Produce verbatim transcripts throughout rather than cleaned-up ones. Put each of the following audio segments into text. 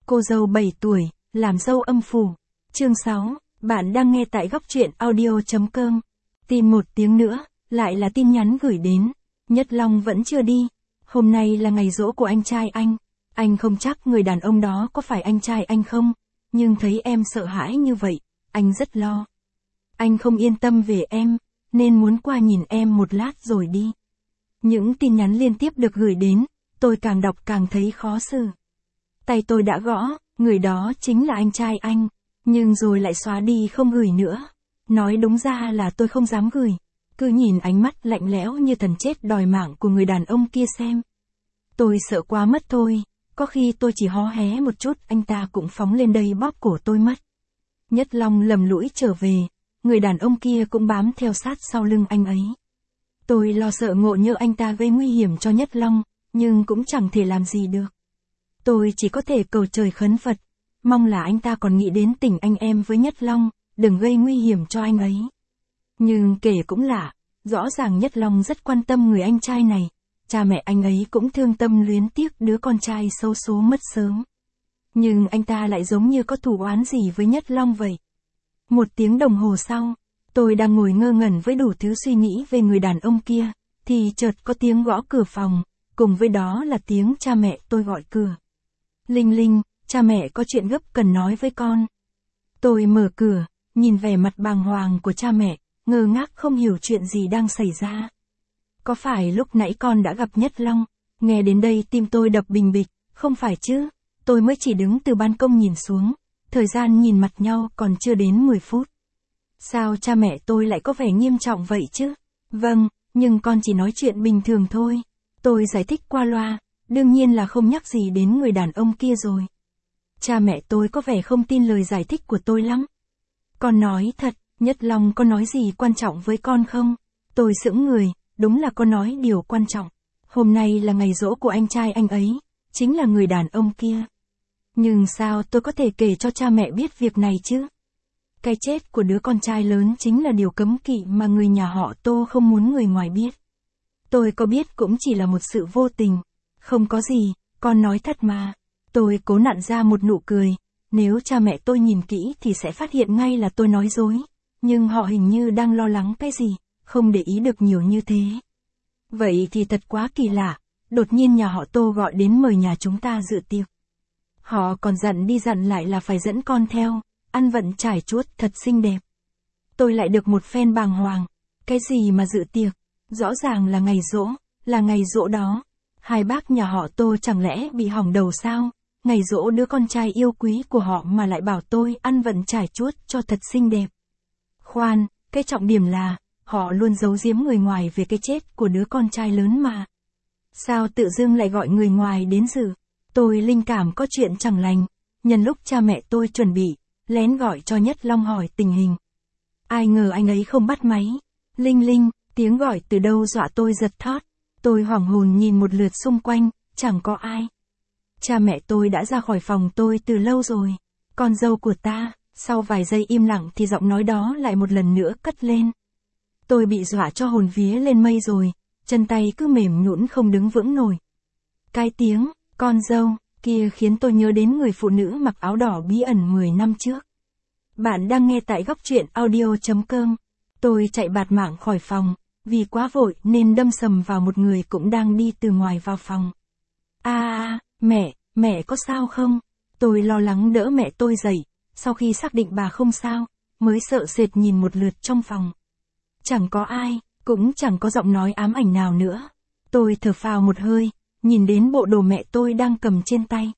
Cô dâu bảy tuổi, làm dâu âm phủ. Chương sáu, bạn đang nghe tại góc truyện audio.com. Tin một tiếng nữa, lại là tin nhắn gửi đến. Nhất Long vẫn chưa đi. Hôm nay là ngày giỗ của anh trai anh. Anh không chắc người đàn ông đó có phải anh trai anh không, nhưng thấy em sợ hãi như vậy, anh rất lo. Anh không yên tâm về em, nên muốn qua nhìn em một lát rồi đi. Những tin nhắn liên tiếp được gửi đến, tôi càng đọc càng thấy khó xử. Tay tôi đã gõ, người đó chính là anh trai anh, nhưng rồi lại xóa đi không gửi nữa. Nói đúng ra là tôi không dám gửi, cứ nhìn ánh mắt lạnh lẽo như thần chết đòi mạng của người đàn ông kia xem. Tôi sợ quá mất thôi, có khi tôi chỉ hó hé một chút anh ta cũng phóng lên đây bóp cổ tôi mất. Nhất Long lầm lũi trở về, người đàn ông kia cũng bám theo sát sau lưng anh ấy. Tôi lo sợ ngộ nhỡ anh ta gây nguy hiểm cho Nhất Long, nhưng cũng chẳng thể làm gì được. Tôi chỉ có thể cầu trời khấn Phật, mong là anh ta còn nghĩ đến tình anh em với Nhất Long, đừng gây nguy hiểm cho anh ấy. Nhưng kể cũng lạ, rõ ràng Nhất Long rất quan tâm người anh trai này, cha mẹ anh ấy cũng thương tâm luyến tiếc đứa con trai xấu số mất sớm. Nhưng anh ta lại giống như có thù oán gì với Nhất Long vậy. Một tiếng đồng hồ sau, tôi đang ngồi ngơ ngẩn với đủ thứ suy nghĩ về người đàn ông kia, thì chợt có tiếng gõ cửa phòng, cùng với đó là tiếng cha mẹ tôi gọi cửa. Linh Linh, cha mẹ có chuyện gấp cần nói với con. Tôi mở cửa, nhìn vẻ mặt bàng hoàng của cha mẹ, ngơ ngác không hiểu chuyện gì đang xảy ra. Có phải lúc nãy con đã gặp Nhất Long? Nghe đến đây tim tôi đập bình bịch, không phải chứ, tôi mới chỉ đứng từ ban công nhìn xuống, thời gian nhìn mặt nhau còn chưa đến mười phút. Sao cha mẹ tôi lại có vẻ nghiêm trọng vậy chứ? Vâng, nhưng con chỉ nói chuyện bình thường thôi. Tôi giải thích qua loa, đương nhiên là không nhắc gì đến người đàn ông kia rồi. Cha mẹ tôi có vẻ không tin lời giải thích của tôi lắm. Con nói thật, Nhất Long có nói gì quan trọng với con không? Tôi sững người, đúng là con nói điều quan trọng. Hôm nay là ngày giỗ của anh trai anh ấy, chính là người đàn ông kia. Nhưng sao tôi có thể kể cho cha mẹ biết việc này chứ? Cái chết của đứa con trai lớn chính là điều cấm kỵ mà người nhà họ Tô không muốn người ngoài biết. Tôi có biết cũng chỉ là một sự vô tình. Không có gì, con nói thật mà. Tôi cố nặn ra một nụ cười, nếu cha mẹ tôi nhìn kỹ thì sẽ phát hiện ngay là tôi nói dối. Nhưng họ hình như đang lo lắng cái gì, không để ý được nhiều như thế. Vậy thì thật quá kỳ lạ, đột nhiên nhà họ Tô gọi đến mời nhà chúng ta dự tiệc. Họ còn dặn đi dặn lại là phải dẫn con theo, ăn vận trải chuốt thật xinh đẹp. Tôi lại được một phen bàng hoàng, cái gì mà dự tiệc, rõ ràng là ngày giỗ, là ngày giỗ đó. Hai bác nhà họ Tô chẳng lẽ bị hỏng đầu sao, ngày giỗ đứa con trai yêu quý của họ mà lại bảo tôi ăn vận trải chuốt cho thật xinh đẹp. Khoan, cái trọng điểm là, họ luôn giấu giếm người ngoài về cái chết của đứa con trai lớn mà. Sao tự dưng lại gọi người ngoài đến dự? Tôi linh cảm có chuyện chẳng lành, nhân lúc cha mẹ tôi chuẩn bị, lén gọi cho Nhất Long hỏi tình hình. Ai ngờ anh ấy không bắt máy. Linh Linh, tiếng gọi từ đâu dọa tôi giật thót. Tôi hoảng hồn nhìn một lượt xung quanh, chẳng có ai. Cha mẹ tôi đã ra khỏi phòng tôi từ lâu rồi. Con dâu của ta, sau vài giây im lặng thì giọng nói đó lại một lần nữa cất lên. Tôi bị dọa cho hồn vía lên mây rồi, chân tay cứ mềm nhũn không đứng vững nổi. Cái tiếng, con dâu, kia khiến tôi nhớ đến người phụ nữ mặc áo đỏ bí ẩn mười năm trước. Bạn đang nghe tại góc truyện audio.com. Tôi chạy bạt mạng khỏi phòng, vì quá vội nên đâm sầm vào một người cũng đang đi từ ngoài vào phòng. A à, mẹ, mẹ có sao không? Tôi lo lắng đỡ mẹ tôi dậy, sau khi xác định bà không sao, mới sợ sệt nhìn một lượt trong phòng. Chẳng có ai, cũng chẳng có giọng nói ám ảnh nào nữa. Tôi thở phào một hơi, nhìn đến bộ đồ mẹ tôi đang cầm trên tay.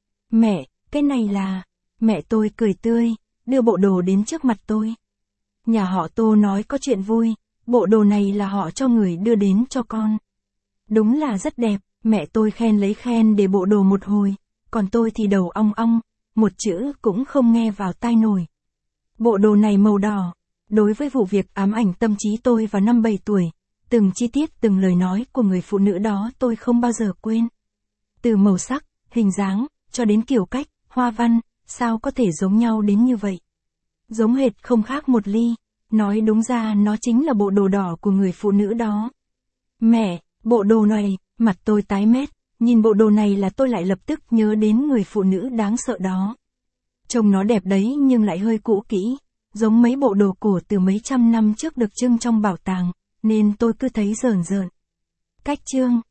Mẹ, cái này là... Mẹ tôi cười tươi, đưa bộ đồ đến trước mặt tôi. Nhà họ Tô nói có chuyện vui, bộ đồ này là họ cho người đưa đến cho con. Đúng là rất đẹp, mẹ tôi khen lấy khen để bộ đồ một hồi, còn tôi thì đầu ong ong, một chữ cũng không nghe vào tai nổi. Bộ đồ này màu đỏ, đối với vụ việc ám ảnh tâm trí tôi vào năm bảy tuổi, từng chi tiết từng lời nói của người phụ nữ đó tôi không bao giờ quên. Từ màu sắc, hình dáng, cho đến kiểu cách, hoa văn, sao có thể giống nhau đến như vậy? Giống hệt không khác một ly, nói đúng ra nó chính là bộ đồ đỏ của người phụ nữ đó. Mẹ, bộ đồ này, mặt tôi tái mét, Nhìn bộ đồ này là tôi lại lập tức nhớ đến người phụ nữ đáng sợ đó. Trông nó đẹp đấy nhưng lại hơi cũ kỹ, giống mấy bộ đồ cổ từ mấy trăm năm trước được trưng trong bảo tàng, nên tôi cứ thấy rờn rợn. Cách trương,